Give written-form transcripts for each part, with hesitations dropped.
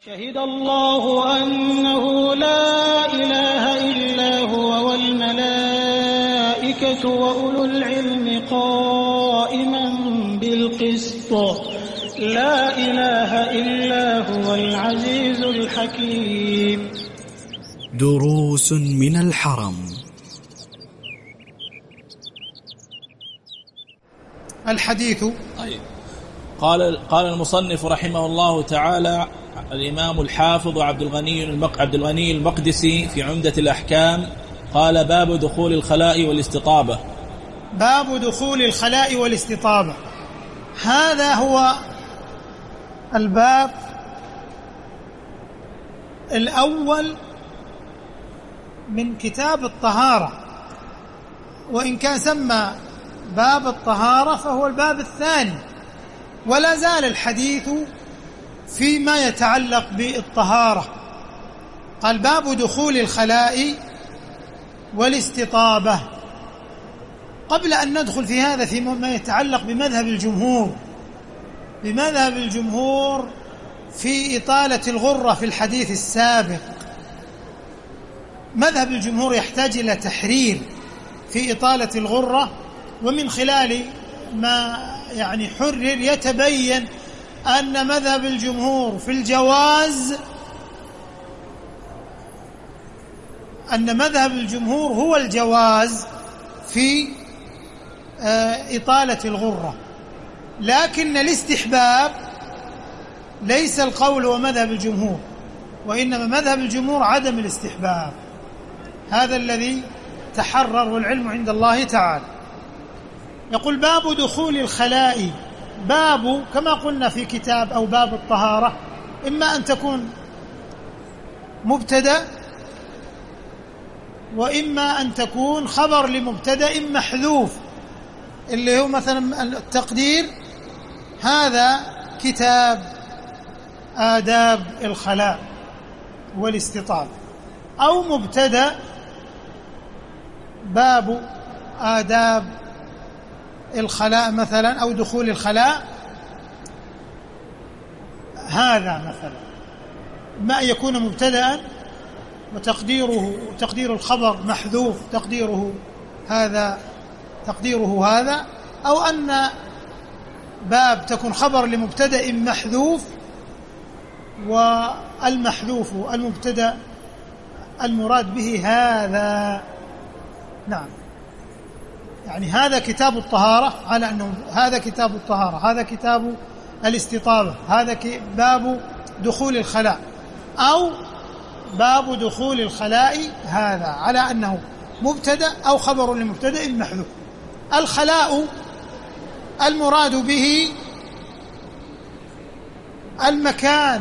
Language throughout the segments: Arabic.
شهد الله أنه لا إله إلا هو والملائكة وأولو العلم قائما بالقسط لا إله إلا هو العزيز الحكيم. دروس من الحرم. الحديث. قال المصنف رحمه الله تعالى الإمام الحافظ عبد الغني المقدسي في عمدة الأحكام قال: باب دخول الخلاء والاستطابة. باب دخول الخلاء والاستطابة، هذا هو الباب الأول من كتاب الطهارة، وإن كان سمى باب الطهارة فهو الباب الثاني، ولا زال الحديث فيما يتعلق بالطهارة. قال: باب دخول الخلاء والاستطابة. قبل أن ندخل في هذا فيما يتعلق بمذهب الجمهور في إطالة الغرة في الحديث السابق، مذهب الجمهور يحتاج إلى تحرير في إطالة الغرة، ومن خلال ما حرر يتبين أن مذهب الجمهور في الجواز، أن مذهب الجمهور هو الجواز في إطالة الغرة، لكن الاستحباب ليس القول ومذهب الجمهور، وإنما مذهب الجمهور عدم الاستحباب. هذا الذي تحرر والعلم عند الله تعالى. يقول: باب دخول الخلاء. باب كما قلنا في كتاب أو باب الطهارة إما أن تكون مبتدأ، وإما أن تكون خبر لمبتدأ محذوف، اللي هو مثلا التقدير: هذا كتاب آداب الخلاء والاستطابة، أو مبتدأ: باب آداب الخلاء مثلا، أو دخول الخلاء هذا مثلا. ما يكون مبتدأ وتقدير الخبر محذوف، تقديره هذا، أو أن باب تكون خبر لمبتدأ محذوف، والمحذوف المبتدأ المراد به هذا. نعم، هذا كتاب الطهارة، على أنه هذا كتاب الطهارة، هذا كتاب الاستطابة، هذا باب دخول الخلاء، أو باب دخول الخلاء هذا، على أنه مبتدأ أو خبر لمبتدأ محذوف. الخلاء المراد به المكان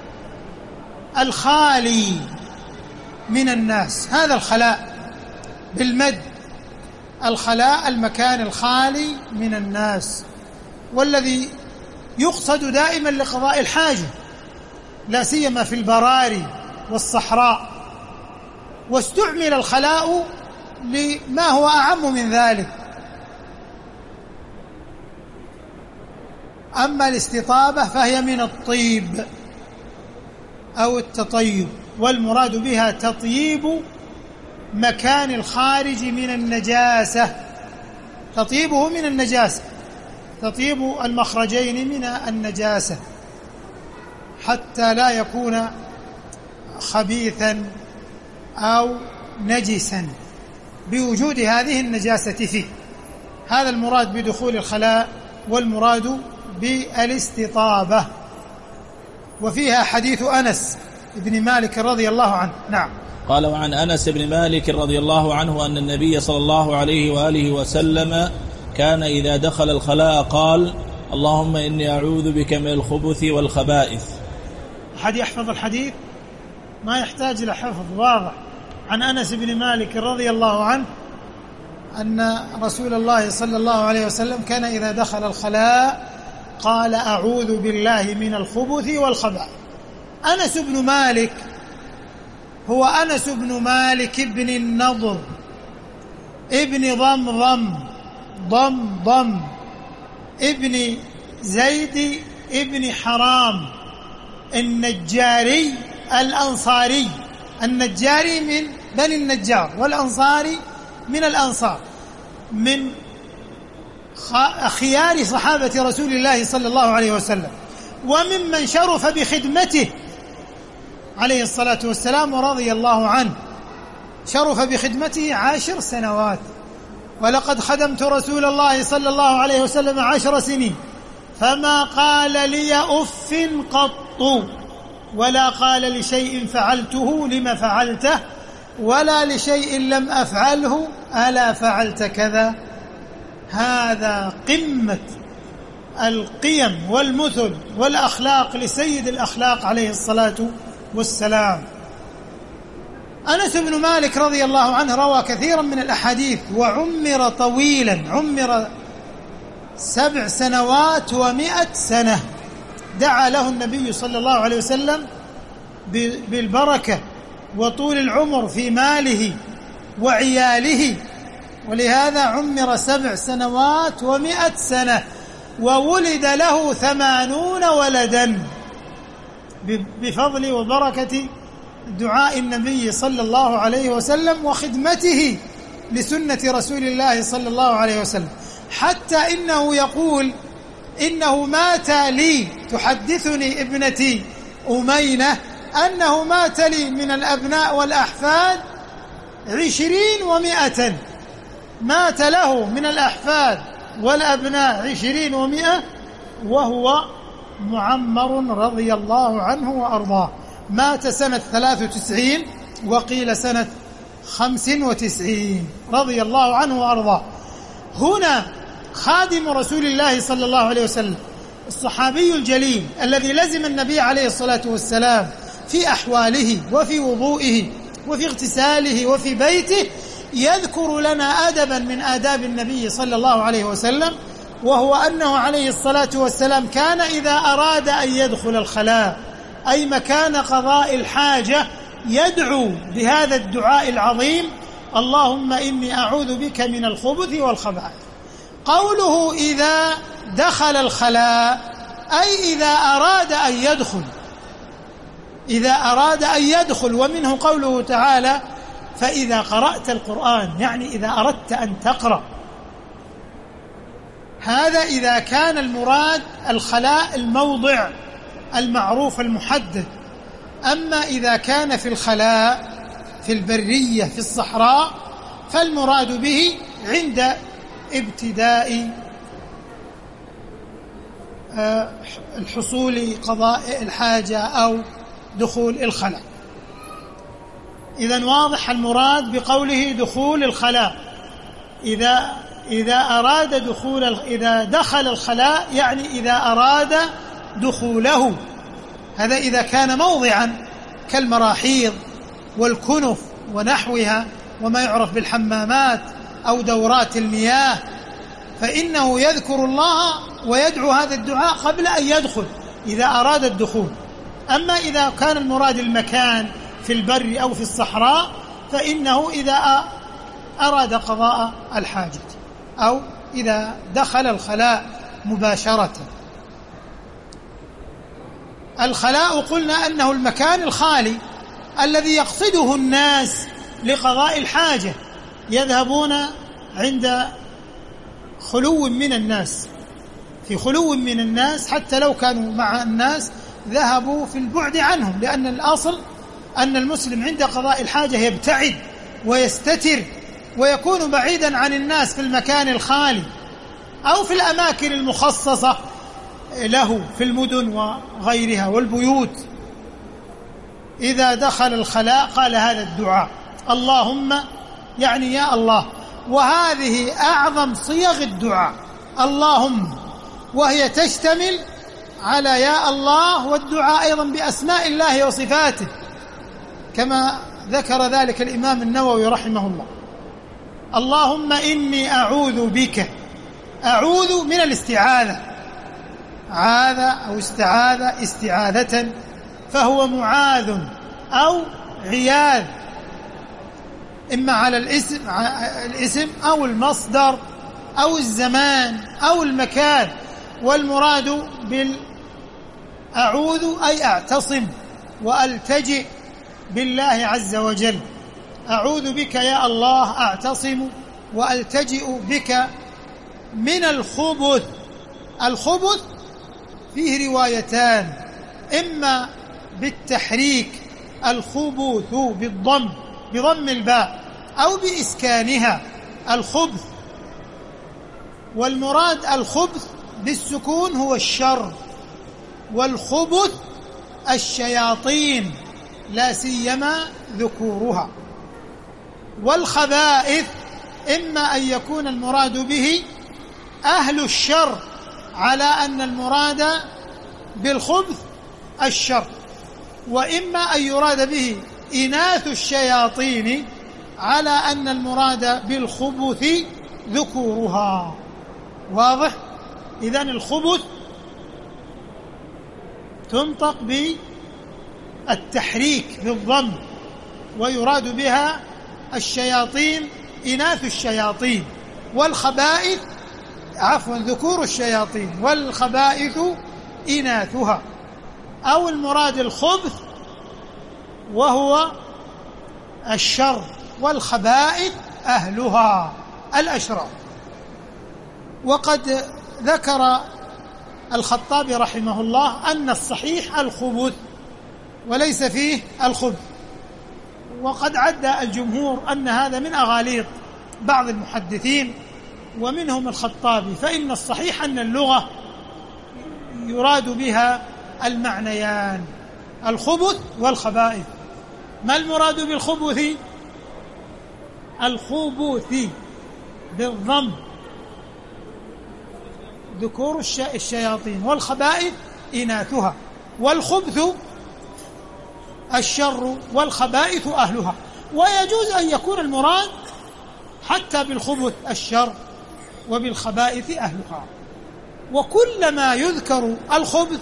الخالي من الناس، هذا الخلاء بالمد. الخلاء المكان الخالي من الناس، والذي يقصد دائما لقضاء الحاجة، لا سيما في البراري والصحراء، واستعمل الخلاء لما هو أعم من ذلك. أما الاستطابة فهي من الطيب أو التطيب، والمراد بها تطيب مكان الخارج من النجاسة، تطيبه من النجاسة، تطيب المخرجين من النجاسة حتى لا يكون خبيثا أو نجسا بوجود هذه النجاسة فيه. هذا المراد بدخول الخلاء، والمراد بالاستطابة. وفيها حديث أنس بن مالك رضي الله عنه. نعم. قال: وعن أنس بن مالك رضي الله عنه أن النبي صلى الله عليه وآله وسلم كان إذا دخل الخلاء قال: اللهم إني أعوذ بك من الخبث والخبائث. أحد يحفظ الحديث؟ ما يحتاج إلى حفظ، واضح. عن أنس بن مالك رضي الله عنه أن رسول الله صلى الله عليه وسلم كان إذا دخل الخلاء قال: أعوذ بالله من الخبث والخبائث. أنس بن مالك هو أنس بن مالك بن النضر ابن ضمضم ابن زيد ابن حرام النجاري الأنصاري. النجاري من بني النجار، والأنصاري من الأنصار، من خيار صحابة رسول الله صلى الله عليه وسلم، وممن شرف بخدمته عليه الصلاة والسلام ورضي الله عنه. شرف بخدمته 10 سنوات. ولقد خدمت رسول الله صلى الله عليه وسلم 10 سنين فما قال لي أف قط، ولا قال لشيء فعلته لم فعلته، ولا لشيء لم أفعله ألا فعلت كذا. هذا قمة القيم والمثل والأخلاق لسيد الأخلاق عليه الصلاة والسلام. أنس بن مالك رضي الله عنه روى كثيرا من الأحاديث، وعمر طويلا، عمر 7 سنوات و100 سنة. دعا له النبي صلى الله عليه وسلم بالبركة وطول العمر في ماله وعياله، ولهذا عمر 7 سنوات و100 سنة، وولد له 80 ولدا بفضل وبركة دعاء النبي صلى الله عليه وسلم وخدمته لسنة رسول الله صلى الله عليه وسلم. حتى إنه يقول إنه مات لي، تحدثني ابنتي أمينة أنه مات لي من الأبناء والأحفاد 20 و100، مات له من الأحفاد والأبناء 20 و100، وهو معمر رضي الله عنه وأرضاه. مات سنة 93 وقيل سنة 95 رضي الله عنه وأرضاه. هنا خادم رسول الله صلى الله عليه وسلم، الصحابي الجليل الذي لزم النبي عليه الصلاة والسلام في أحواله وفي وضوئه وفي اغتساله وفي بيته، يذكر لنا أدبا من آداب النبي صلى الله عليه وسلم، وهو أنه عليه الصلاة والسلام كان إذا أراد أن يدخل الخلاء أي مكان قضاء الحاجة يدعو بهذا الدعاء العظيم: اللهم إني أعوذ بك من الخبث والخبائث. قوله إذا دخل الخلاء أي إذا أراد أن يدخل، إذا أراد أن يدخل. ومنه قوله تعالى: فإذا قرأت القرآن، يعني إذا أردت أن تقرأ. هذا إذا كان المراد الخلاء الموضع المعروف المحدد. أما إذا كان في الخلاء في البرية في الصحراء فالمراد به عند ابتداء الحصول قضاء الحاجة أو دخول الخلاء. إذن واضح المراد بقوله دخول الخلاء. إذا دخل الخلاء يعني إذا أراد دخوله. هذا إذا كان موضعا كالمراحيض والكنف ونحوها وما يعرف بالحمامات أو دورات المياه، فإنه يذكر الله ويدعو هذا الدعاء قبل أن يدخل إذا أراد الدخول. أما إذا كان المراد المكان في البر أو في الصحراء فإنه إذا أراد قضاء الحاجة أو إذا دخل الخلاء مباشرة. الخلاء قلنا أنه المكان الخالي الذي يقصده الناس لقضاء الحاجة، يذهبون عند خلو من الناس، في خلو من الناس، حتى لو كانوا مع الناس ذهبوا في البعد عنهم، لأن الأصل أن المسلم عند قضاء الحاجة يبتعد ويستتر ويكون بعيدا عن الناس في المكان الخالي أو في الأماكن المخصصة له في المدن وغيرها والبيوت. إذا دخل الخلاء قال هذا الدعاء: اللهم، يعني يا الله. وهذه أعظم صيغ الدعاء، اللهم، وهي تشتمل على يا الله، والدعاء أيضا بأسماء الله وصفاته كما ذكر ذلك الإمام النووي رحمه الله. اللهم إني أعوذ بك، أعوذ من الاستعاذة، عاذ أو استعاذ استعاذة، فهو معاذ أو عياذ، إما على الاسم أو المصدر أو الزمان أو المكان. والمراد أعوذ أي أعتصم وألتجئ بالله عز وجل. أعوذ بك يا الله، أعتصم وألتجئ بك من الخبث. الخبث فيه روايتان، إما بالتحريك الخبث بضم الباء، أو بإسكانها الخبث. والمراد الخبث بالسكون هو الشر، والخبث الشياطين لا سيما ذكورها. والخبائث إما أن يكون المراد به أهل الشر، على أن المراد بالخبث الشر، وإما أن يراد به إناث الشياطين، على أن المراد بالخبث ذكورها. واضح؟ إذن الخبث تنطق بالتحريك بالضم، ويراد بها الشياطين إناث الشياطين، والخبائث ذكور الشياطين، والخبائث إناثها. أو المراد الخبث وهو الشر، والخبائث أهلها الأشرار. وقد ذكر الخطابي رحمه الله أن الصحيح الخبث وليس فيه الخبث، وقد عد الجمهور أن هذا من أغاليط بعض المحدثين ومنهم الخطابي، فإن الصحيح أن اللغة يراد بها المعنيان، الخبث والخبائث. ما المراد بالخبث؟ الخبث بالضم ذكور الشياطين، والخبائث إناثها، والخبث الشر، والخبائث أهلها. ويجوز أن يكون المراد حتى بالخبث الشر وبالخبائث أهلها. وكلما يذكر الخبث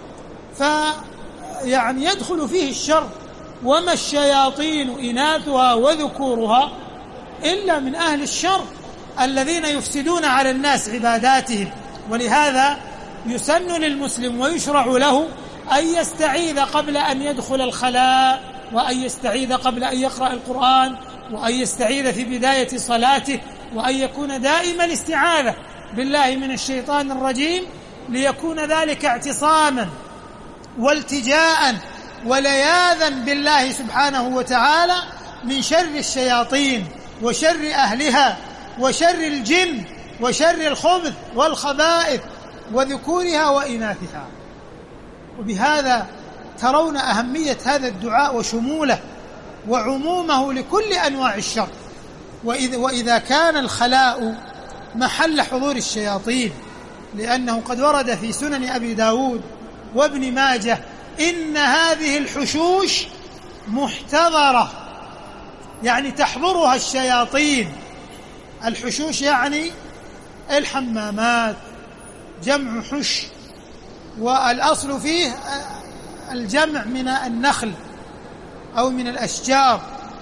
فيعني يدخل فيه الشر، وما الشياطين إناثها وذكورها إلا من أهل الشر الذين يفسدون على الناس عباداتهم. ولهذا يسن للمسلم ويشرع له أن يستعيذ قبل أن يدخل الخلاء، وأن يستعيذ قبل أن يقرأ القرآن، وأن يستعيذ في بداية صلاته، وأن يكون دائما الاستعاذة بالله من الشيطان الرجيم، ليكون ذلك اعتصاما والتجاء ولياذا بالله سبحانه وتعالى من شر الشياطين وشر أهلها وشر الجن وشر الخبث والخبائث وذكورها وإناثها. وبهذا ترون أهمية هذا الدعاء وشموله وعمومه لكل أنواع الشر. وإذا كان الخلاء محل حضور الشياطين، لأنه قد ورد في سنن أبي داود وابن ماجه إن هذه الحشوش محتضرة، يعني تحضرها الشياطين. الحشوش يعني الحمامات، جمع حش، والأصل فيه الجمع من النخل أو من الأشجار،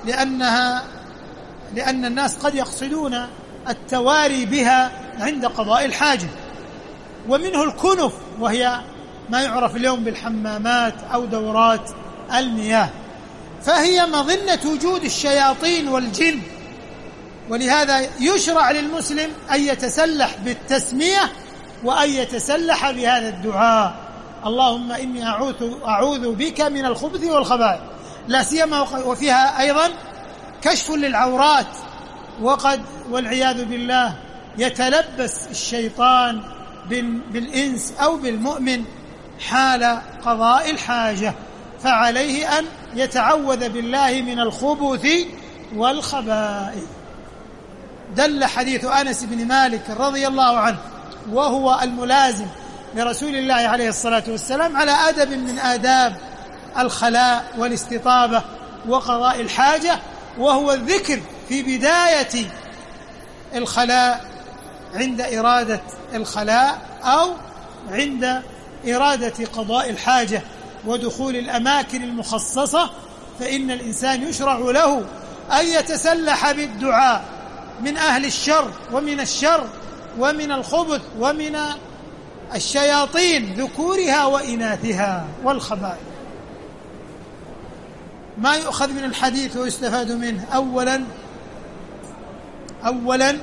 لأن الناس قد يقصدون التواري بها عند قضاء الحاجة. ومنه الكنف، وهي ما يعرف اليوم بالحمامات أو دورات المياه، فهي مظنة وجود الشياطين والجن. ولهذا يشرع للمسلم أن يتسلح بالتسمية وأن يتسلح بهذا الدعاء: اللهم إني أعوذ بك من الخبث والخبائث، لا سيما وفيها أيضا كشف للعورات، وقد والعياذ بالله يتلبس الشيطان بالإنس أو بالمؤمن حال قضاء الحاجة، فعليه أن يتعوذ بالله من الخبث والخبائث. دل حديث أنس بن مالك رضي الله عنه وهو الملازم لرسول الله عليه الصلاة والسلام على أدب من آداب الخلاء والاستطابة وقضاء الحاجة، وهو الذكر في بداية الخلاء عند إرادة الخلاء أو عند إرادة قضاء الحاجة ودخول الأماكن المخصصة. فإن الإنسان يشرع له أن يتسلح بالدعاء من أهل الشر ومن الشر ومن الخبث ومن الشياطين ذكورها وإناثها والخبائث. ما يؤخذ من الحديث ويستفاد منه؟ أولا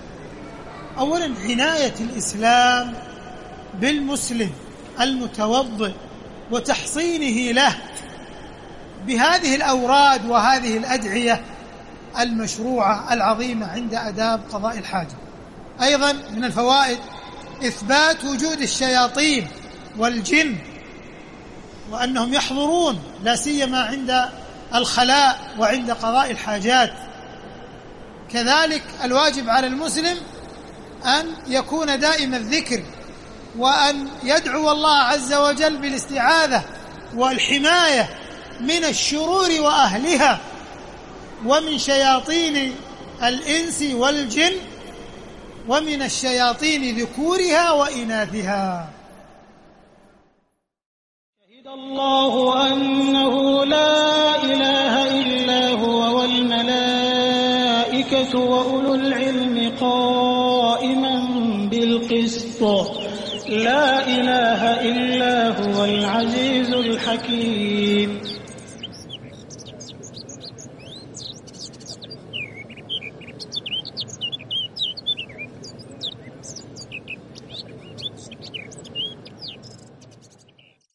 عناية الإسلام بالمسلم المتوضئ وتحصينه له بهذه الأوراد وهذه الأدعية المشروعة العظيمة عند آداب قضاء الحاجة. أيضا من الفوائد إثبات وجود الشياطين والجن وأنهم يحضرون لا سيما عند الخلاء وعند قضاء الحاجات. كذلك الواجب على المسلم أن يكون دائم الذكر وأن يدعو الله عز وجل بالاستعاذة والحماية من الشرور وأهلها ومن شياطين الإنس والجن ومن الشياطين ذكورها وإناثها. شهد الله أنه لا إله إلا هو والملائكة وأولو العلم قائما بالقسط لا إله إلا هو العزيز الحكيم.